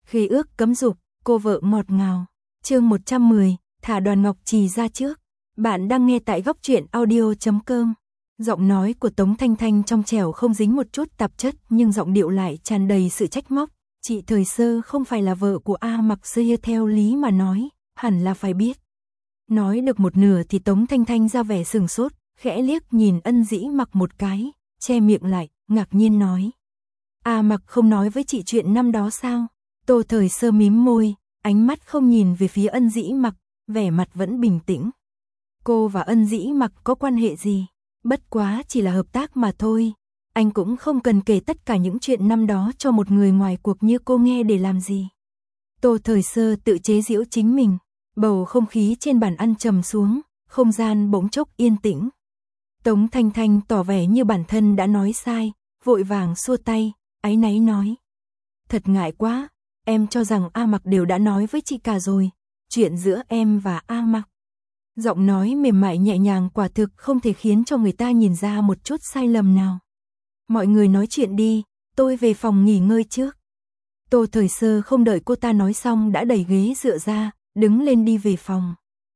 Khế ước cấm dục, cô vợ ngọt ngào. Chương 110, thả Đoàn Ngọc Trì ra trước. Bạn đang nghe tại góc truyện audio.com. Giọng nói của Tống Thanh Thanh trong trẻo không dính một chút tạp chất, nhưng giọng điệu lại tràn đầy sự trách móc. Chị Thời Sơ không phải là vợ của A Mặc Xưa, theo lý mà nói, hẳn là phải biết. Nói được một nửa thì Tống Thanh Thanh ra vẻ sừng sốt, khẽ liếc nhìn Ân Dĩ Mặc một cái, che miệng lại, ngạc nhiên nói. A Mặc không nói với chị chuyện năm đó sao? Tô Thời Sơ mím môi, ánh mắt không nhìn về phía Ân Dĩ Mặc, vẻ mặt vẫn bình tĩnh. Cô và Ân Dĩ Mặc có quan hệ gì? Bất quá chỉ là hợp tác mà thôi. Anh cũng không cần kể tất cả những chuyện năm đó cho một người ngoài cuộc như cô nghe để làm gì. Tô Thời Sơ tự chế giễu chính mình. Bầu không khí trên bàn ăn trầm xuống, không gian bỗng chốc yên tĩnh. Tống Thanh Thanh tỏ vẻ như bản thân đã nói sai, vội vàng xua tay, áy náy nói. Thật ngại quá, em cho rằng A Mặc đều đã nói với chị cả rồi, chuyện giữa em và A Mặc. Giọng nói mềm mại nhẹ nhàng quả thực không thể khiến cho người ta nhìn ra một chút sai lầm nào. Mọi người nói chuyện đi, tôi về phòng nghỉ ngơi trước. Tô Thời Sơ không đợi cô ta nói xong đã đẩy ghế dựa ra, đứng lên đi về phòng.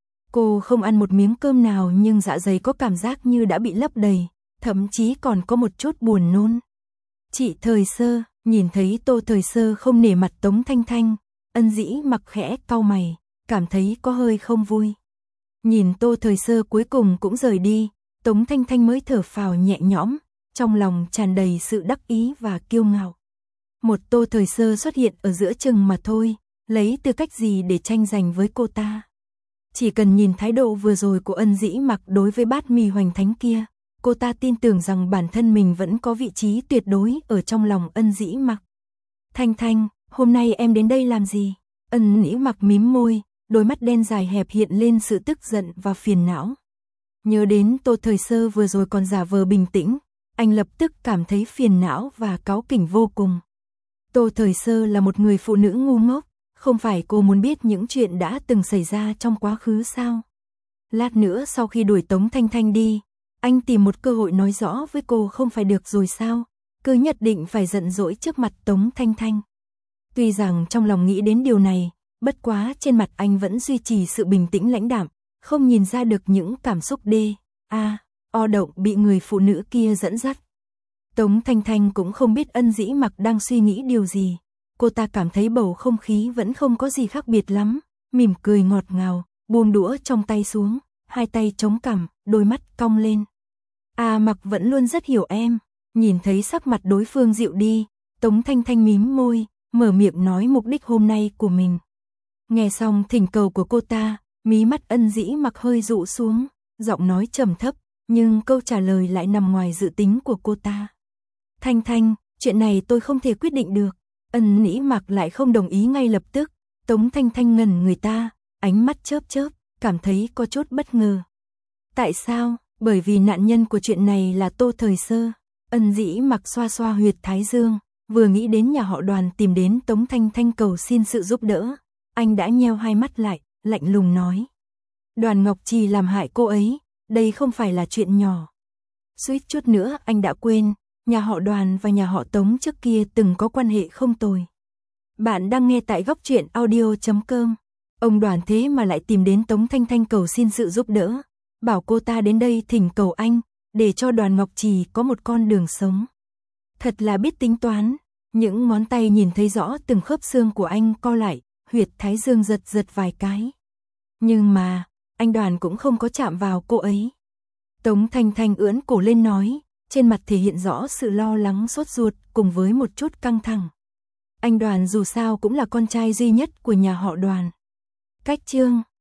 Cô không ăn một miếng cơm nào nhưng dạ dày có cảm giác như đã bị lấp đầy, thậm chí còn có một chút buồn nôn. Chị Thời Sơ, nhìn thấy Tô Thời Sơ không nể mặt Tống Thanh Thanh, Ân Dĩ Mặc khẽ cau mày, cảm thấy có hơi không vui. Nhìn Tô Thời Sơ cuối cùng cũng rời đi, Tống Thanh Thanh mới thở phào nhẹ nhõm, trong lòng tràn đầy sự đắc ý và kiêu ngạo. Một Tô Thời Sơ xuất hiện ở giữa chừng mà thôi, lấy tư cách gì để tranh giành với cô ta. Chỉ cần nhìn thái độ vừa rồi của Ân Dĩ Mặc đối với bát mì hoành thánh kia, cô ta tin tưởng rằng bản thân mình vẫn có vị trí tuyệt đối ở trong lòng Ân Dĩ Mặc. Thanh Thanh, hôm nay em đến đây làm gì? Ân Dĩ Mặc mím môi, đôi mắt đen dài hẹp hiện lên sự tức giận và phiền não. Nhớ đến Tô Thời Sơ vừa rồi còn giả vờ bình tĩnh, anh lập tức cảm thấy phiền não và cáu kỉnh vô cùng. Tô Thời Sơ là một người phụ nữ ngu ngốc, không phải cô muốn biết những chuyện đã từng xảy ra trong quá khứ sao? Lát nữa sau khi đuổi Tống Thanh Thanh đi, anh tìm một cơ hội nói rõ với cô không phải được rồi sao? Cứ nhất định phải giận dỗi trước mặt Tống Thanh Thanh. Tuy rằng trong lòng nghĩ đến điều này, bất quá trên mặt anh vẫn duy trì sự bình tĩnh lãnh đạm, không nhìn ra được những cảm xúc o động bị người phụ nữ kia dẫn dắt. Tống Thanh Thanh cũng không biết Ân Dĩ Mặc đang suy nghĩ điều gì. Cô ta cảm thấy bầu không khí vẫn không có gì khác biệt lắm, mỉm cười ngọt ngào, buông đũa trong tay xuống, hai tay chống cằm, đôi mắt cong lên. A Mặc vẫn luôn rất hiểu em. Nhìn thấy sắc mặt đối phương dịu đi, Tống Thanh Thanh mím môi, mở miệng nói mục đích hôm nay của mình. Nghe xong thỉnh cầu của cô ta, mí mắt Ân Dĩ Mặc hơi dụ xuống, giọng nói trầm thấp, nhưng câu trả lời lại nằm ngoài dự tính của cô ta. Thanh Thanh, chuyện này tôi không thể quyết định được. Ân Dĩ Mặc lại không đồng ý ngay lập tức. Tống Thanh Thanh ngẩn người ta, ánh mắt chớp chớp, cảm thấy có chút bất ngờ. Tại sao? Bởi vì nạn nhân của chuyện này là Tô Thời Sơ. Ân Dĩ Mặc xoa xoa huyệt thái dương, vừa nghĩ đến nhà họ Đoàn tìm đến Tống Thanh Thanh cầu xin sự giúp đỡ, anh đã nheo hai mắt lại, lạnh lùng nói. Đoàn Ngọc Trì làm hại cô ấy, đây không phải là chuyện nhỏ. Suýt chút nữa anh đã quên, nhà họ Đoàn và nhà họ Tống trước kia từng có quan hệ không tồi. Bạn đang nghe tại góc truyện audio.com. Ông Đoàn thế mà lại tìm đến Tống Thanh Thanh cầu xin sự giúp đỡ, bảo cô ta đến đây thỉnh cầu anh, để cho Đoàn Ngọc Trì có một con đường sống. Thật là biết tính toán. Những ngón tay nhìn thấy rõ từng khớp xương của anh co lại, huyệt thái dương giật giật vài cái. Nhưng mà, anh Đoàn cũng không có chạm vào cô ấy. Tống Thanh Thanh ưỡn cổ lên nói, trên mặt thể hiện rõ sự lo lắng sốt ruột cùng với một chút căng thẳng. Anh Đoàn dù sao cũng là con trai duy nhất của nhà họ Đoàn. Cách chương